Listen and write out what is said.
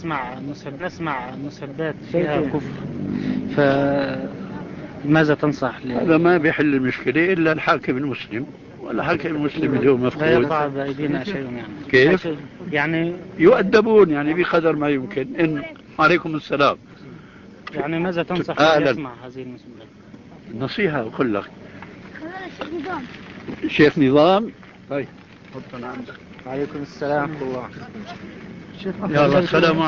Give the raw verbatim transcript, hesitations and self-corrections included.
نسمع مسب... نسمع مسبات فيها كفر، فماذا تنصح لي؟ هذا ما بيحل المشكلة إلا الحاكم المسلم، والحاكم المسلم اللي هو لا مفقود. يقع بأيدينا شيء يعني. كيف؟ يعني يؤدبون يعني بقدر ما يمكن. إن عليكم السلام. يعني ماذا تنصح أهلا. يسمع هذه المسبات؟ نصيحة أقول لك. شيخ نظام. طيب. عليكم السلام ورحمة الله. يلا السلام عليكم.